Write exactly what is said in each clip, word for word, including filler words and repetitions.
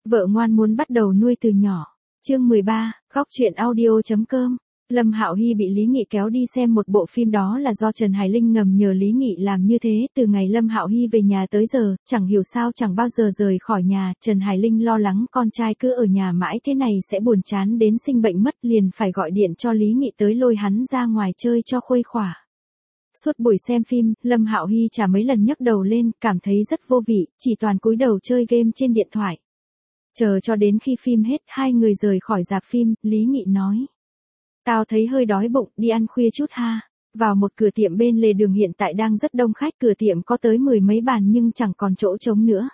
Vợ ngoan muốn bắt đầu nuôi từ nhỏ. Chương mười ba, góc truyện audio.com. Lâm Hạo Hy bị Lý Nghị kéo đi xem một bộ phim, đó là do Trần Hải Linh ngầm nhờ Lý Nghị làm như thế. Từ ngày Lâm Hạo Hy về nhà tới giờ, chẳng hiểu sao chẳng bao giờ rời khỏi nhà. Trần Hải Linh lo lắng con trai cứ ở nhà mãi thế này sẽ buồn chán đến sinh bệnh mất, liền phải gọi điện cho Lý Nghị tới lôi hắn ra ngoài chơi cho khuây khỏa. Suốt buổi xem phim, Lâm Hạo Hy chả mấy lần nhấc đầu lên, cảm thấy rất vô vị, chỉ toàn cúi đầu chơi game trên điện thoại. Chờ cho đến khi phim hết, hai người rời khỏi rạp phim, Lý Nghị nói: "Tao thấy hơi đói bụng, đi ăn khuya chút ha." Vào một cửa tiệm bên lề đường hiện tại đang rất đông khách, cửa tiệm có tới mười mấy bàn nhưng chẳng còn chỗ trống nữa.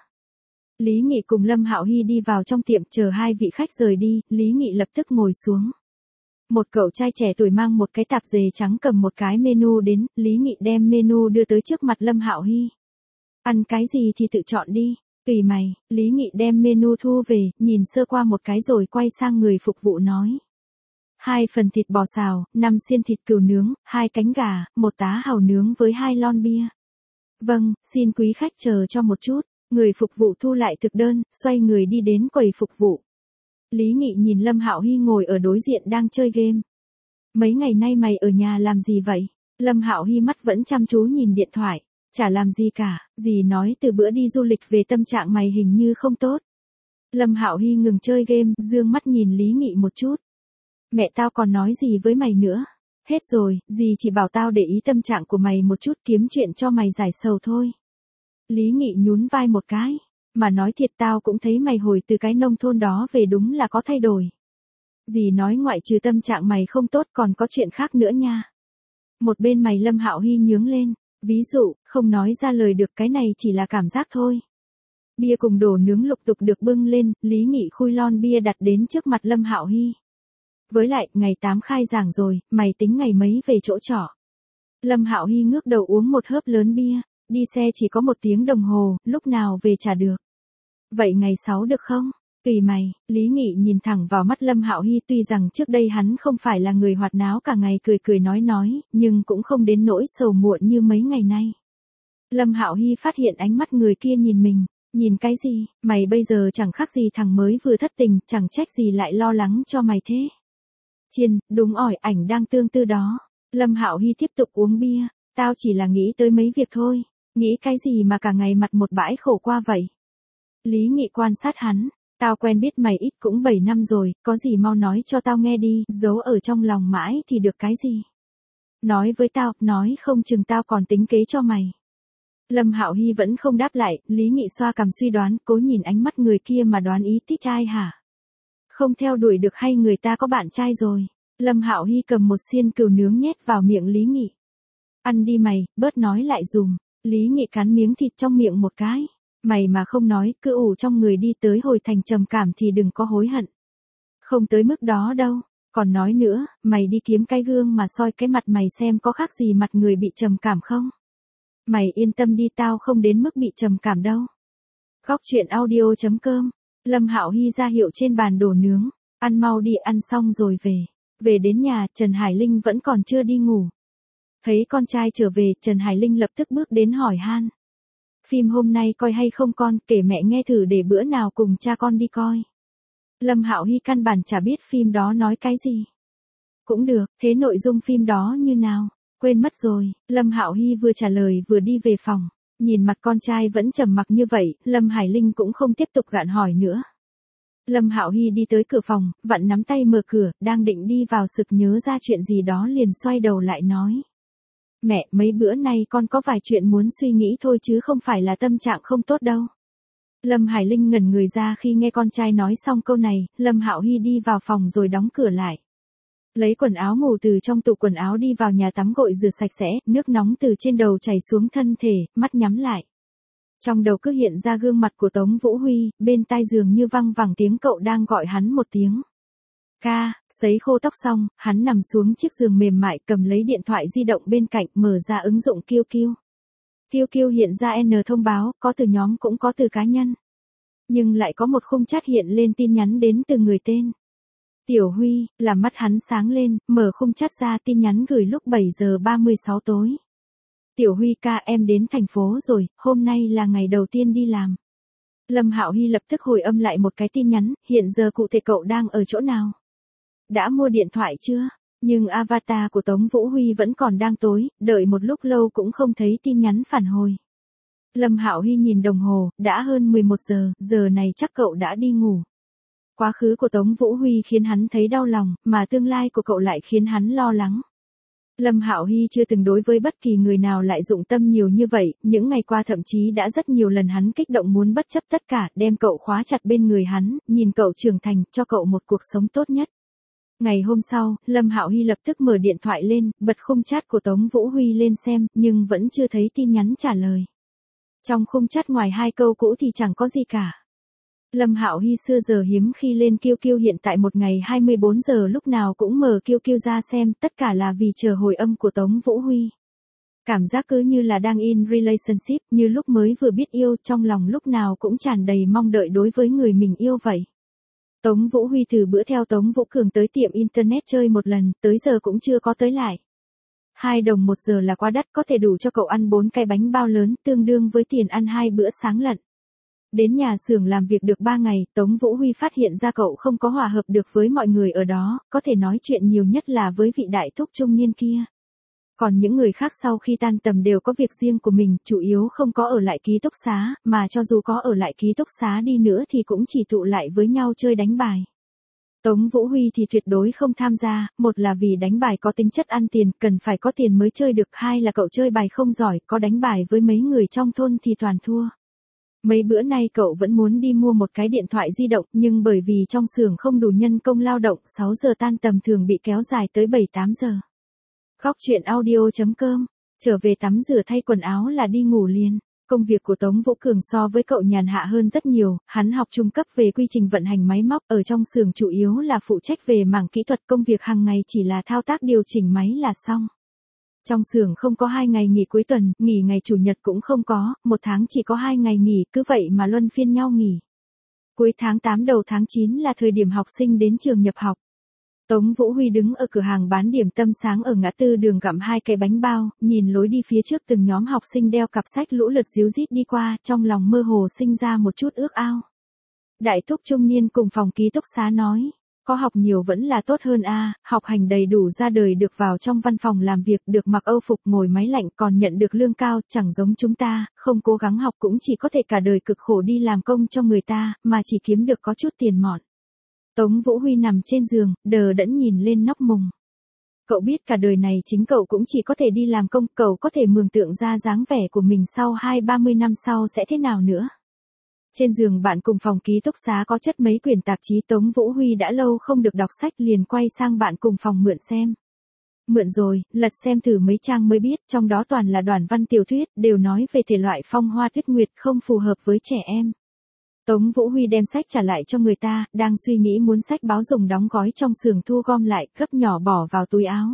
Lý Nghị cùng Lâm Hạo Hy đi vào trong tiệm, chờ hai vị khách rời đi, Lý Nghị lập tức ngồi xuống. Một cậu trai trẻ tuổi mang một cái tạp dề trắng cầm một cái menu đến, Lý Nghị đem menu đưa tới trước mặt Lâm Hạo Hy. "Ăn cái gì thì tự chọn đi." "Tùy mày." Lý Nghị đem menu thu về, nhìn sơ qua một cái rồi quay sang người phục vụ nói: "Hai phần thịt bò xào, năm xiên thịt cừu nướng, hai cánh gà, một tá hàu nướng với hai lon bia." "Vâng, xin quý khách chờ cho một chút." Người phục vụ thu lại thực đơn, xoay người đi đến quầy phục vụ. Lý Nghị nhìn Lâm Hạo Hy ngồi ở đối diện đang chơi game. "Mấy ngày nay mày ở nhà làm gì vậy?" Lâm Hạo Hy mắt vẫn chăm chú nhìn điện thoại. "Chả làm gì cả, dì nói từ bữa đi du lịch về tâm trạng mày hình như không tốt." Lâm Hạo Hy ngừng chơi game, dương mắt nhìn Lý Nghị một chút. "Mẹ tao còn nói gì với mày nữa?" "Hết rồi, dì chỉ bảo tao để ý tâm trạng của mày một chút, kiếm chuyện cho mày giải sầu thôi." Lý Nghị nhún vai một cái. "Mà nói thiệt tao cũng thấy mày hồi từ cái nông thôn đó về đúng là có thay đổi. Dì nói ngoại trừ tâm trạng mày không tốt còn có chuyện khác nữa nha." Một bên mày Lâm Hạo Hy nhướng lên. "Ví dụ?" Không nói ra lời được, cái này chỉ là cảm giác thôi. Bia cùng đồ nướng lục tục được bưng lên, Lý Nghị khui lon bia đặt đến trước mặt Lâm Hạo Hy. "Với lại, ngày tám khai giảng rồi, mày tính ngày mấy về chỗ trọ?" Lâm Hạo Hy ngước đầu uống một hớp lớn bia. "Đi xe chỉ có một tiếng đồng hồ, lúc nào về chả được." "Vậy ngày sáu được không?" "Tùy mày." Lý Nghị nhìn thẳng vào mắt Lâm Hạo Hy, tuy rằng trước đây hắn không phải là người hoạt náo cả ngày cười cười nói nói, nhưng cũng không đến nỗi sầu muộn như mấy ngày nay. Lâm Hạo Hy phát hiện ánh mắt người kia nhìn mình. "Nhìn cái gì, mày bây giờ chẳng khác gì thằng mới vừa thất tình, chẳng trách gì lại lo lắng cho mày thế." "Chiên, đúng ỏi, ảnh đang tương tư đó." Lâm Hạo Hy tiếp tục uống bia. "Tao chỉ là nghĩ tới mấy việc thôi." "Nghĩ cái gì mà cả ngày mặt một bãi khổ qua vậy?" Lý Nghị quan sát hắn. "Tao quen biết mày ít cũng bảy năm rồi, có gì mau nói cho tao nghe đi, giấu ở trong lòng mãi thì được cái gì. Nói với tao, nói không chừng tao còn tính kế cho mày." Lâm Hạo Hy vẫn không đáp lại, Lý Nghị xoa cằm suy đoán, cố nhìn ánh mắt người kia mà đoán ý thích ai hả? Không theo đuổi được hay người ta có bạn trai rồi? Lâm Hạo Hy cầm một xiên cừu nướng nhét vào miệng Lý Nghị. "Ăn đi mày, bớt nói lại dùm." Lý Nghị cắn miếng thịt trong miệng một cái. "Mày mà không nói, cứ ủ trong người đi tới hồi thành trầm cảm thì đừng có hối hận." "Không tới mức đó đâu." "Còn nói nữa, mày đi kiếm cái gương mà soi cái mặt mày xem có khác gì mặt người bị trầm cảm không?" "Mày yên tâm đi, tao không đến mức bị trầm cảm đâu." Góc truyện audio.com. Lâm Hạo Hy ra hiệu trên bàn đồ nướng. "Ăn mau đi, ăn xong rồi về." Về đến nhà, Trần Hải Linh vẫn còn chưa đi ngủ. Thấy con trai trở về, Trần Hải Linh lập tức bước đến hỏi han: "Phim hôm nay coi hay không con, kể mẹ nghe thử để bữa nào cùng cha con đi coi." Lâm Hạo Hy căn bản chả biết phim đó nói cái gì. "Cũng được, thế nội dung phim đó như nào?" "Quên mất rồi." Lâm Hạo Hy vừa trả lời vừa đi về phòng. Nhìn mặt con trai vẫn trầm mặc như vậy, Lâm Hải Linh cũng không tiếp tục gạn hỏi nữa. Lâm Hạo Hy đi tới cửa phòng, vặn nắm tay mở cửa, đang định đi vào sực nhớ ra chuyện gì đó liền xoay đầu lại nói: "Mẹ, mấy bữa nay con có vài chuyện muốn suy nghĩ thôi chứ không phải là tâm trạng không tốt đâu." Lâm Hải Linh ngẩn người ra khi nghe con trai nói xong câu này, Lâm Hạo Hy đi vào phòng rồi đóng cửa lại. Lấy quần áo ngủ từ trong tủ quần áo đi vào nhà tắm gội rửa sạch sẽ, nước nóng từ trên đầu chảy xuống thân thể, mắt nhắm lại. Trong đầu cứ hiện ra gương mặt của Tống Vũ Huy, bên tai dường như văng vẳng tiếng cậu đang gọi hắn một tiếng. "Ca." Sấy khô tóc xong, hắn nằm xuống chiếc giường mềm mại, cầm lấy điện thoại di động bên cạnh, mở ra ứng dụng Q Q. Q Q hiện ra N thông báo, có từ nhóm cũng có từ cá nhân. Nhưng lại có một khung chat hiện lên tin nhắn đến từ người tên Tiểu Huy, làm mắt hắn sáng lên, mở khung chat ra, tin nhắn gửi lúc bảy giờ ba mươi sáu tối. "Tiểu Huy ca, em đến thành phố rồi, hôm nay là ngày đầu tiên đi làm." Lâm Hạo Hy lập tức hồi âm lại một cái tin nhắn, hiện giờ cụ thể cậu đang ở chỗ nào? Đã mua điện thoại chưa? Nhưng avatar của Tống Vũ Huy vẫn còn đang tối, đợi một lúc lâu cũng không thấy tin nhắn phản hồi. Lâm Hạo Hy nhìn đồng hồ, đã hơn mười một giờ, giờ này chắc cậu đã đi ngủ. Quá khứ của Tống Vũ Huy khiến hắn thấy đau lòng, mà tương lai của cậu lại khiến hắn lo lắng. Lâm Hạo Hy chưa từng đối với bất kỳ người nào lại dụng tâm nhiều như vậy, những ngày qua thậm chí đã rất nhiều lần hắn kích động muốn bất chấp tất cả, đem cậu khóa chặt bên người hắn, nhìn cậu trưởng thành, cho cậu một cuộc sống tốt nhất. Ngày hôm sau, Lâm Hạo Hy lập tức mở điện thoại lên, bật khung chat của Tống Vũ Huy lên xem, nhưng vẫn chưa thấy tin nhắn trả lời. Trong khung chat ngoài hai câu cũ thì chẳng có gì cả. Lâm Hạo Hy xưa giờ hiếm khi lên Q Q, hiện tại một ngày hai mươi bốn giờ lúc nào cũng mở Q Q ra xem, tất cả là vì chờ hồi âm của Tống Vũ Huy. Cảm giác cứ như là đang in relationship, như lúc mới vừa biết yêu, trong lòng lúc nào cũng tràn đầy mong đợi đối với người mình yêu vậy. Tống Vũ Huy từ bữa theo Tống Vũ Cường tới tiệm internet chơi một lần, tới giờ cũng chưa có tới lại. Hai đồng một giờ là quá đắt, có thể đủ cho cậu ăn bốn cái bánh bao lớn, tương đương với tiền ăn hai bữa sáng lận. Đến nhà xưởng làm việc được ba ngày, Tống Vũ Huy phát hiện ra cậu không có hòa hợp được với mọi người ở đó, có thể nói chuyện nhiều nhất là với vị đại thúc trung niên kia. Còn những người khác sau khi tan tầm đều có việc riêng của mình, chủ yếu không có ở lại ký túc xá, mà cho dù có ở lại ký túc xá đi nữa thì cũng chỉ tụ lại với nhau chơi đánh bài. Tống Vũ Huy thì tuyệt đối không tham gia, một là vì đánh bài có tính chất ăn tiền, cần phải có tiền mới chơi được, hai là cậu chơi bài không giỏi, có đánh bài với mấy người trong thôn thì toàn thua. Mấy bữa nay cậu vẫn muốn đi mua một cái điện thoại di động, nhưng bởi vì trong xưởng không đủ nhân công lao động, sáu giờ tan tầm thường bị kéo dài tới bảy tám giờ. Góc truyện audio chấm com, trở về tắm rửa thay quần áo là đi ngủ liền. Công việc của Tống Vũ Cường so với cậu nhàn hạ hơn rất nhiều, hắn học trung cấp về quy trình vận hành máy móc, ở trong xưởng chủ yếu là phụ trách về mảng kỹ thuật, công việc hàng ngày chỉ là thao tác điều chỉnh máy là xong. Trong xưởng không có hai ngày nghỉ cuối tuần, nghỉ ngày chủ nhật cũng không có, một tháng chỉ có hai ngày nghỉ, cứ vậy mà luân phiên nhau nghỉ. Cuối tháng tám đầu tháng chín là thời điểm học sinh đến trường nhập học. Tống Vũ Huy đứng ở cửa hàng bán điểm tâm sáng ở ngã tư đường gặm hai cái bánh bao, nhìn lối đi phía trước từng nhóm học sinh đeo cặp sách lũ lượt ríu rít đi qua, trong lòng mơ hồ sinh ra một chút ước ao. Đại thúc trung niên cùng phòng ký túc xá nói, có học nhiều vẫn là tốt hơn a, học hành đầy đủ ra đời được vào trong văn phòng làm việc, được mặc âu phục ngồi máy lạnh, còn nhận được lương cao, chẳng giống chúng ta, không cố gắng học cũng chỉ có thể cả đời cực khổ đi làm công cho người ta, mà chỉ kiếm được có chút tiền mọn. Tống Vũ Huy nằm trên giường, đờ đẫn nhìn lên nóc mùng. Cậu biết cả đời này chính cậu cũng chỉ có thể đi làm công, cậu có thể mường tượng ra dáng vẻ của mình sau hai ba mươi năm sau sẽ thế nào nữa. Trên giường bạn cùng phòng ký túc xá có chất mấy quyển tạp chí, Tống Vũ Huy đã lâu không được đọc sách liền quay sang bạn cùng phòng mượn xem. Mượn rồi, lật xem thử mấy trang mới biết, trong đó toàn là đoạn văn tiểu thuyết, đều nói về thể loại phong hoa tuyết nguyệt không phù hợp với trẻ em. Tống Vũ Huy đem sách trả lại cho người ta, đang suy nghĩ muốn sách báo dùng đóng gói trong xưởng thu gom lại, gấp nhỏ bỏ vào túi áo.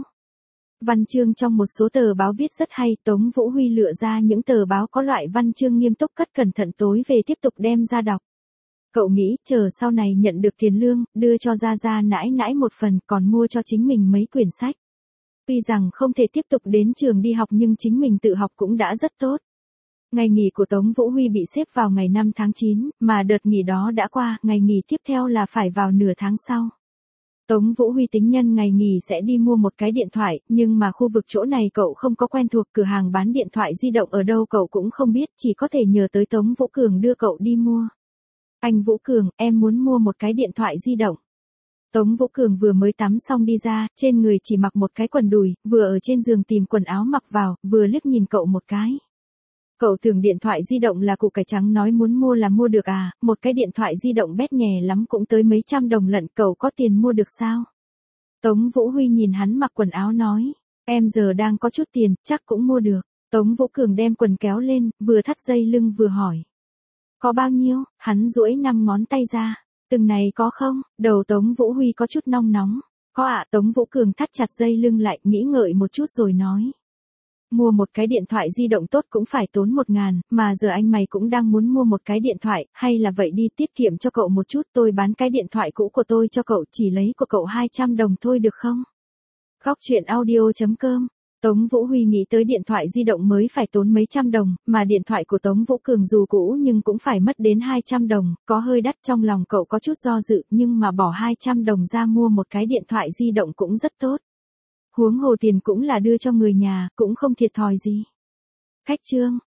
Văn chương trong một số tờ báo viết rất hay, Tống Vũ Huy lựa ra những tờ báo có loại văn chương nghiêm túc, cất cẩn thận tối về tiếp tục đem ra đọc. Cậu nghĩ, chờ sau này nhận được tiền lương, đưa cho gia gia nãi nãi một phần, còn mua cho chính mình mấy quyển sách. Tuy rằng không thể tiếp tục đến trường đi học nhưng chính mình tự học cũng đã rất tốt. Ngày nghỉ của Tống Vũ Huy bị xếp vào ngày năm tháng chín, mà đợt nghỉ đó đã qua, ngày nghỉ tiếp theo là phải vào nửa tháng sau. Tống Vũ Huy tính nhân ngày nghỉ sẽ đi mua một cái điện thoại, nhưng mà khu vực chỗ này cậu không có quen thuộc, cửa hàng bán điện thoại di động ở đâu cậu cũng không biết, chỉ có thể nhờ tới Tống Vũ Cường đưa cậu đi mua. Anh Vũ Cường, em muốn mua một cái điện thoại di động. Tống Vũ Cường vừa mới tắm xong đi ra, trên người chỉ mặc một cái quần đùi, vừa ở trên giường tìm quần áo mặc vào, vừa liếc nhìn cậu một cái. Cậu tưởng điện thoại di động là củ cải trắng, nói muốn mua là mua được à, một cái điện thoại di động bét nhè lắm cũng tới mấy trăm đồng lận, cậu có tiền mua được sao? Tống Vũ Huy nhìn hắn mặc quần áo nói, em giờ đang có chút tiền, chắc cũng mua được. Tống Vũ Cường đem quần kéo lên, vừa thắt dây lưng vừa hỏi. Có bao nhiêu? Hắn duỗi năm ngón tay ra. Từng này có không? Đầu Tống Vũ Huy có chút nong nóng. Có ạ. Tống Vũ Cường thắt chặt dây lưng lại, nghĩ ngợi một chút rồi nói. Mua một cái điện thoại di động tốt cũng phải tốn một ngàn, mà giờ anh mày cũng đang muốn mua một cái điện thoại, hay là vậy đi, tiết kiệm cho cậu một chút, tôi bán cái điện thoại cũ của tôi cho cậu, chỉ lấy của cậu hai trăm đồng thôi được không? Góc truyện audio chấm com Tống Vũ Huy nghĩ tới điện thoại di động mới phải tốn mấy trăm đồng, mà điện thoại của Tống Vũ Cường dù cũ nhưng cũng phải mất đến hai trăm đồng, có hơi đắt, trong lòng cậu có chút do dự, nhưng mà bỏ hai trăm đồng ra mua một cái điện thoại di động cũng rất tốt. Huống hồ tiền cũng là đưa cho người nhà, cũng không thiệt thòi gì. Khách trương